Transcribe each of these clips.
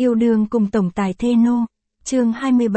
Yêu đương cùng tổng tài thê nô. Chương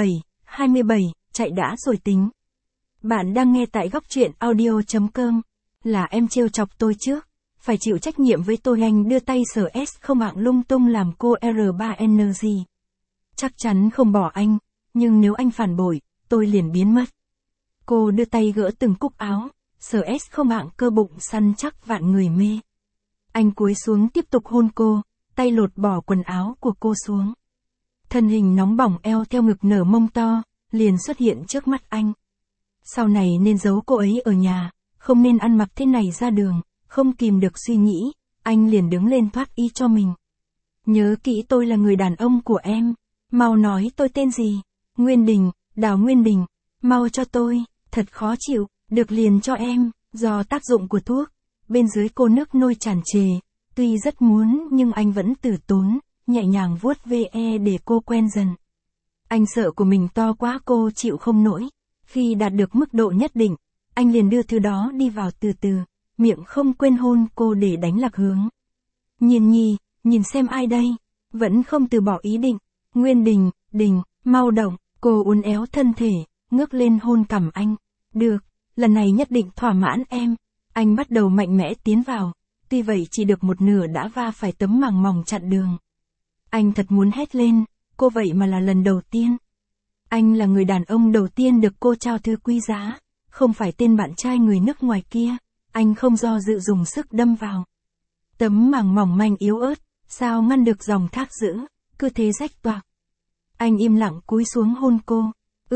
27, chạy đã rồi tính. Bạn đang nghe tại góc truyện audio.com. Là em trêu chọc tôi trước. Phải chịu trách nhiệm với tôi. Anh đưa tay sờ S không hạng lung tung làm cô R3N gì. Chắc chắn không bỏ anh, nhưng nếu anh phản bội, tôi liền biến mất. Cô đưa tay gỡ từng cúc áo, sờ S không hạng cơ bụng săn chắc vạn người mê. Anh cúi xuống tiếp tục hôn cô, tay lột bỏ quần áo của cô xuống. Thân hình nóng bỏng eo theo ngực nở mông to, liền xuất hiện trước mắt anh. Sau này nên giấu cô ấy ở nhà, không nên ăn mặc thế này ra đường, không kìm được suy nghĩ, anh liền đứng lên thoát y cho mình. Nhớ kỹ tôi là người đàn ông của em, mau nói tôi tên gì? Nguyên Đình, Đào Nguyên Đình, mau cho tôi, thật khó chịu, được liền cho em, do tác dụng của thuốc. Bên dưới cô nước nôi tràn trề, tuy rất muốn nhưng anh vẫn từ tốn, nhẹ nhàng vuốt ve để cô quen dần. Anh sợ của mình to quá cô chịu không nổi, khi đạt được mức độ nhất định, anh liền đưa thứ đó đi vào từ từ, miệng không quên hôn cô để đánh lạc hướng. Nhiên Nhi, nhìn xem ai đây, vẫn không từ bỏ ý định. Nguyên Đình, Đình, mau động, cô uốn éo thân thể, ngước lên hôn cằm anh. Được, lần này nhất định thỏa mãn em. Anh bắt đầu mạnh mẽ tiến vào, tuy vậy chỉ được một nửa đã va phải tấm màng mỏng chặn đường. Anh thật muốn hét lên, cô vậy mà là lần đầu tiên. Anh là người đàn ông đầu tiên được cô trao thứ quý giá, không phải tên bạn trai người nước ngoài kia. Anh không do dự dùng sức đâm vào. Tấm màng mỏng manh yếu ớt, sao ngăn được dòng thác dữ, cứ thế rách toạc. Anh im lặng cúi xuống hôn cô.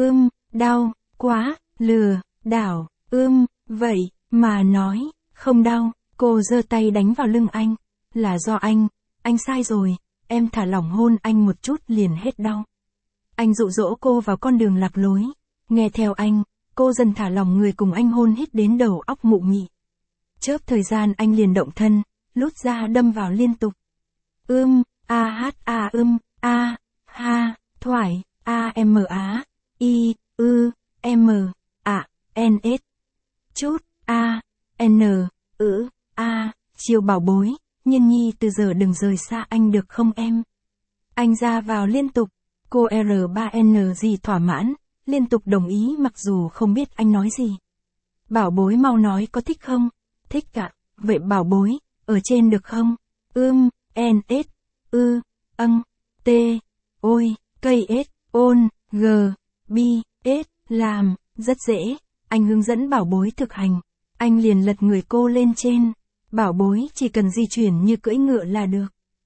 Đau, quá, lừa, đảo, vậy, mà nói, không đau. Cô giơ tay đánh vào lưng anh. Là do anh sai rồi, em thả lỏng hôn anh một chút liền hết đau. Anh dụ dỗ cô vào con đường lạc lối. Nghe theo anh, cô dần thả lỏng người cùng anh hôn hít đến đầu óc mụ mị. Chớp thời gian anh liền động thân, lút ra đâm vào liên tục. Thoải, chút, chiều bảo bối, Nhiên Nhi từ giờ đừng rời xa anh được không em? Anh ra vào liên tục, cô R3N gì thỏa mãn, liên tục đồng ý mặc dù không biết anh nói gì. Bảo bối mau nói có thích không? Thích ạ, vậy bảo bối, ở trên được không? Ôi, cây làm, rất dễ, anh hướng dẫn bảo bối thực hành. Anh liền lật người cô lên trên, bảo bối chỉ cần di chuyển như cưỡi ngựa là được.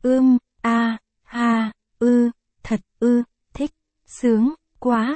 Thật, thích, sướng, quá,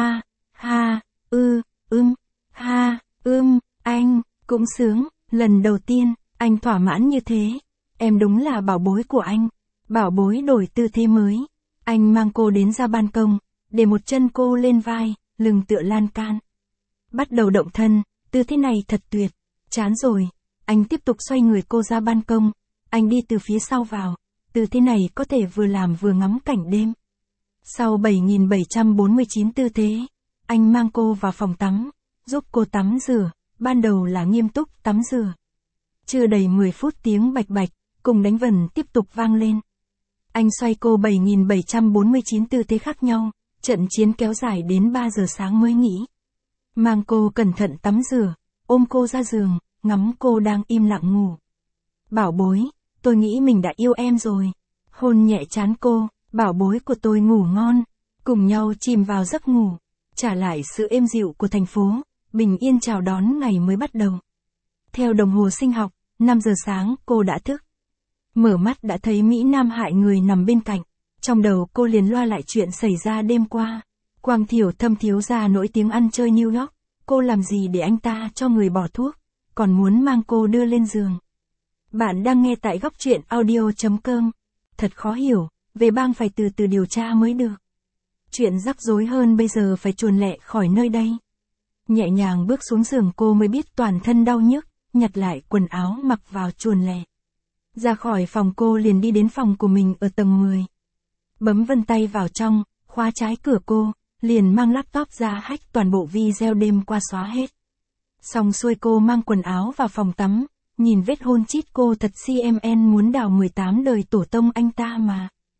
anh, cũng sướng, lần đầu tiên, anh thỏa mãn như thế. Em đúng là bảo bối của anh. Bảo bối đổi tư thế mới. Anh mang cô đến ra ban công, để một chân cô lên vai, lưng tựa lan can. Bắt đầu động thân, tư thế này thật tuyệt. Chán rồi, anh tiếp tục xoay người cô ra ban công. Anh đi từ phía sau vào, tư thế này có thể vừa làm vừa ngắm cảnh đêm. Sau 7749 tư thế, anh mang cô vào phòng tắm, giúp cô tắm rửa, ban đầu là nghiêm túc tắm rửa. Chưa đầy 10 phút tiếng bạch bạch, cùng đánh vần tiếp tục vang lên. Anh xoay cô 7749 tư thế khác nhau, trận chiến kéo dài đến 3 giờ sáng mới nghỉ. Mang cô cẩn thận tắm rửa, ôm cô ra giường, ngắm cô đang im lặng ngủ. Bảo bối, tôi nghĩ mình đã yêu em rồi. Hôn nhẹ trán cô, bảo bối của tôi ngủ ngon, cùng nhau chìm vào giấc ngủ, trả lại sự êm dịu của thành phố, bình yên chào đón ngày mới bắt đầu. Theo đồng hồ sinh học, 5 giờ sáng cô đã thức. Mở mắt đã thấy Mỹ Nam hại người nằm bên cạnh, trong đầu cô liền loa lại chuyện xảy ra đêm qua. Quang Thiểu Thâm thiếu gia nổi tiếng ăn chơi New York, cô làm gì để anh ta cho người bỏ thuốc, còn muốn mang cô đưa lên giường. Bạn đang nghe tại góc truyện audio.com. Thật khó hiểu, về bang phải từ từ điều tra mới được. Chuyện rắc rối hơn bây giờ phải chuồn lẹ khỏi nơi đây. Nhẹ nhàng bước xuống giường cô mới biết toàn thân đau nhức, nhặt lại quần áo mặc vào chuồn lẹ. Ra khỏi phòng cô liền đi đến phòng của mình ở tầng 10. Bấm vân tay vào trong, khóa trái cửa cô, liền mang laptop ra hack toàn bộ video đêm qua xóa hết. Xong xuôi cô mang quần áo vào phòng tắm, nhìn vết hôn chít cô thật CMN muốn đào 18 đời tổ tông anh ta mà.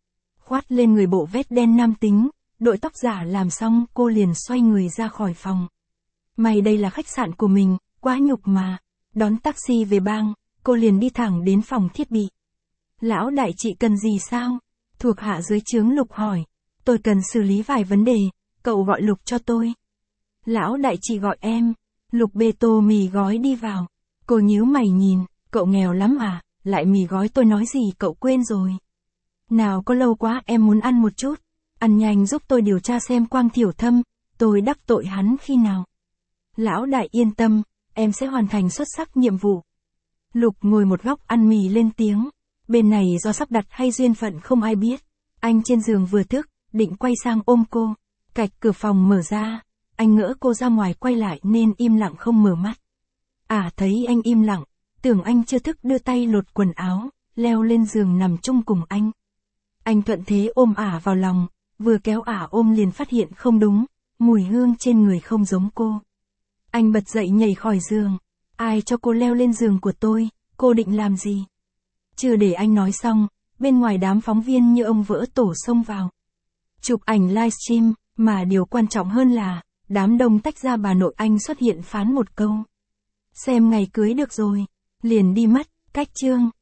khoát lên người bộ vest đen nam tính, đội tóc giả làm xong cô liền xoay người ra khỏi phòng. May đây là khách sạn của mình, quá nhục mà. Đón taxi về bang, cô liền đi thẳng đến phòng thiết bị. Lão đại chị cần gì sao? Thuộc hạ dưới trướng Lục hỏi. Tôi cần xử lý vài vấn đề, cậu gọi Lục cho tôi. Lão đại chị gọi em. Lục bê tô mì gói đi vào. Cô nhíu mày nhìn, cậu nghèo lắm à, lại mì gói tôi nói gì cậu quên rồi. Nào có lâu quá em muốn ăn một chút. Ăn nhanh giúp tôi điều tra xem Quang Thiểu Thâm, tôi đắc tội hắn khi nào. Lão đại yên tâm, em sẽ hoàn thành xuất sắc nhiệm vụ. Lục ngồi một góc ăn mì lên tiếng. Bên này do sắp đặt hay duyên phận không ai biết. Anh trên giường vừa thức, định quay sang ôm cô. Cạch cửa phòng mở ra. Anh ngỡ cô ra ngoài quay lại nên im lặng không mở mắt. Thấy anh im lặng, tưởng anh chưa thức đưa tay lột quần áo, leo lên giường nằm chung cùng anh. Anh thuận thế ôm vào lòng, vừa kéo ôm liền phát hiện không đúng, mùi hương trên người không giống cô. Anh bật dậy nhảy khỏi giường. Ai cho cô leo lên giường của tôi, cô định làm gì? Chưa để anh nói xong, bên ngoài đám phóng viên như ông vỡ tổ xông vào. Chụp ảnh livestream, mà điều quan trọng hơn là, đám đông tách ra bà nội anh xuất hiện phán một câu. Xem ngày cưới được rồi, liền đi mất, cách chương.